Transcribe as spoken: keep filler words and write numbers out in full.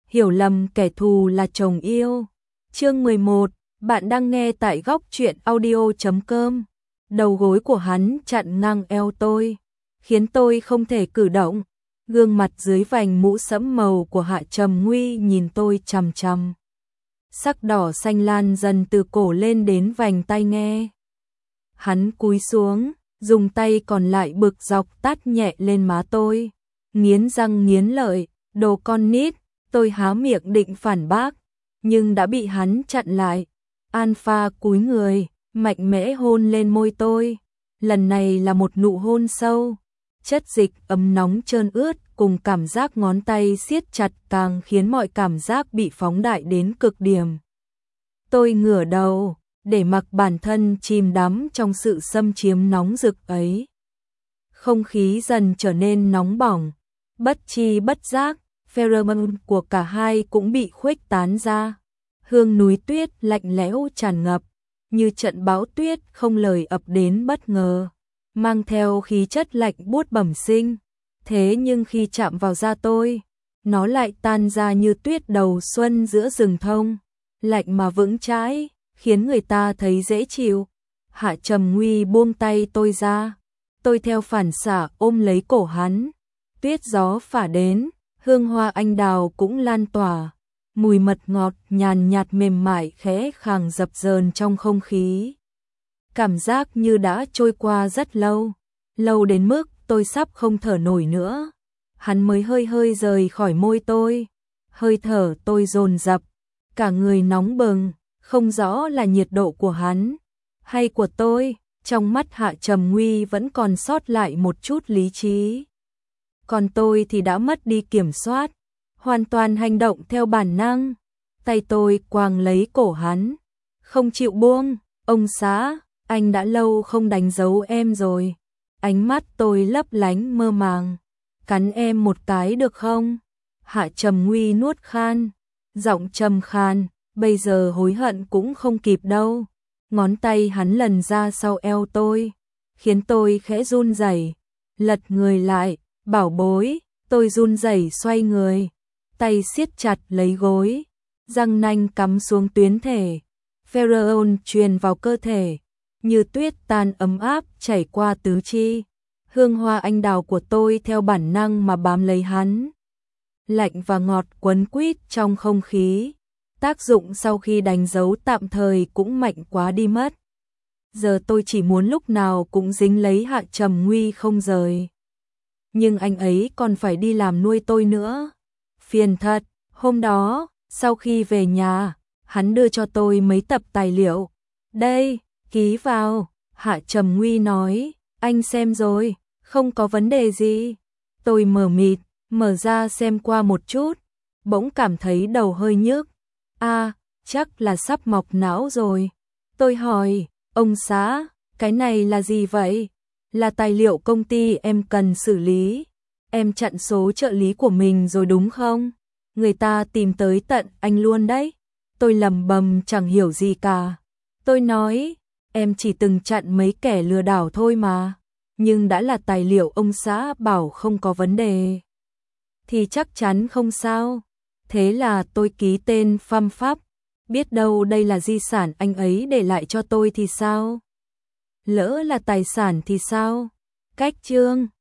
hiểu lầm kẻ thù là chồng yêu. Chương mười một, bạn đang nghe tại góc truyện audio chấm com. Đầu gối của hắn chặn ngang eo tôi, khiến tôi không thể cử động. Gương mặt dưới vành mũ sẫm màu của Hạ Trầm Nguy nhìn tôi chằm chằm. Sắc đỏ xanh lan dần từ cổ lên đến vành tai nghe. Hắn cúi xuống, dùng tay còn lại bực dọc tát nhẹ lên má tôi. Nghiến răng nghiến lợi, đồ con nít, tôi há miệng định phản bác, nhưng đã bị hắn chặn lại. Alpha cúi người, mạnh mẽ hôn lên môi tôi. Lần này là một nụ hôn sâu. Chất dịch ấm nóng trơn ướt cùng cảm giác ngón tay siết chặt càng khiến mọi cảm giác bị phóng đại đến cực điểm. Tôi ngửa đầu, để mặc bản thân chìm đắm trong sự xâm chiếm nóng rực ấy. Không khí dần trở nên nóng bỏng, bất chi bất giác, pheromone của cả hai cũng bị khuếch tán ra. Hương núi tuyết lạnh lẽo tràn ngập, như trận bão tuyết không lời ập đến bất ngờ, mang theo khí chất lạnh buốt bẩm sinh. Thế nhưng khi chạm vào da tôi, nó lại tan ra như tuyết đầu xuân giữa rừng thông, lạnh mà vững chãi, khiến người ta thấy dễ chịu. Hạ Trầm Nguy buông tay tôi ra, tôi theo phản xạ ôm lấy cổ hắn. Tuyết gió phả đến, hương hoa anh đào cũng lan tỏa, mùi mật ngọt nhàn nhạt mềm mại khẽ khàng dập dờn trong không khí. Cảm giác như đã trôi qua rất lâu, lâu đến mức tôi sắp không thở nổi nữa. Hắn mới hơi hơi rời khỏi môi tôi, hơi thở tôi dồn dập, cả người nóng bừng, không rõ là nhiệt độ của hắn hay của tôi. Trong mắt Hạ Trầm Nguy vẫn còn sót lại một chút lý trí, còn tôi thì đã mất đi kiểm soát, hoàn toàn hành động theo bản năng. Tay tôi quàng lấy cổ hắn, không chịu buông. Ông xã, anh đã lâu không đánh dấu em rồi. Ánh mắt tôi lấp lánh mơ màng. Cắn em một cái được không? Hạ Trầm Nguy nuốt khan, giọng trầm khan, bây giờ hối hận cũng không kịp đâu. Ngón tay hắn lần ra sau eo tôi, khiến tôi khẽ run rẩy, lật người lại. Bảo bối, tôi run rẩy xoay người, tay siết chặt lấy gối, răng nanh cắm xuống tuyến thể, pheromone truyền vào cơ thể, như tuyết tan ấm áp chảy qua tứ chi. Hương hoa anh đào của tôi theo bản năng mà bám lấy hắn, lạnh và ngọt quấn quýt trong không khí. Tác dụng sau khi đánh dấu tạm thời cũng mạnh quá đi mất. Giờ tôi chỉ muốn lúc nào cũng dính lấy Hạ Trầm Nguy không rời. Nhưng anh ấy còn phải đi làm nuôi tôi nữa. Phiền thật. Hôm đó, sau khi về nhà, hắn đưa cho tôi mấy tập tài liệu. Đây, ký vào. Hạ Trầm Nguy nói, anh xem rồi, không có vấn đề gì. Tôi mờ mịt, mở ra xem qua một chút, bỗng cảm thấy đầu hơi nhức. À, chắc là sắp mọc não rồi. Tôi hỏi, ông xã, cái này là gì vậy? Là tài liệu công ty em cần xử lý. Em chặn số trợ lý của mình rồi đúng không? Người ta tìm tới tận anh luôn đấy. Tôi lầm bầm chẳng hiểu gì cả. Tôi nói, em chỉ từng chặn mấy kẻ lừa đảo thôi mà. Nhưng đã là tài liệu ông xã bảo không có vấn đề, thì chắc chắn không sao. Thế là tôi ký tên phăm phắp. Biết đâu đây là di sản anh ấy để lại cho tôi thì sao? Lỡ là tài sản thì sao? Cách chương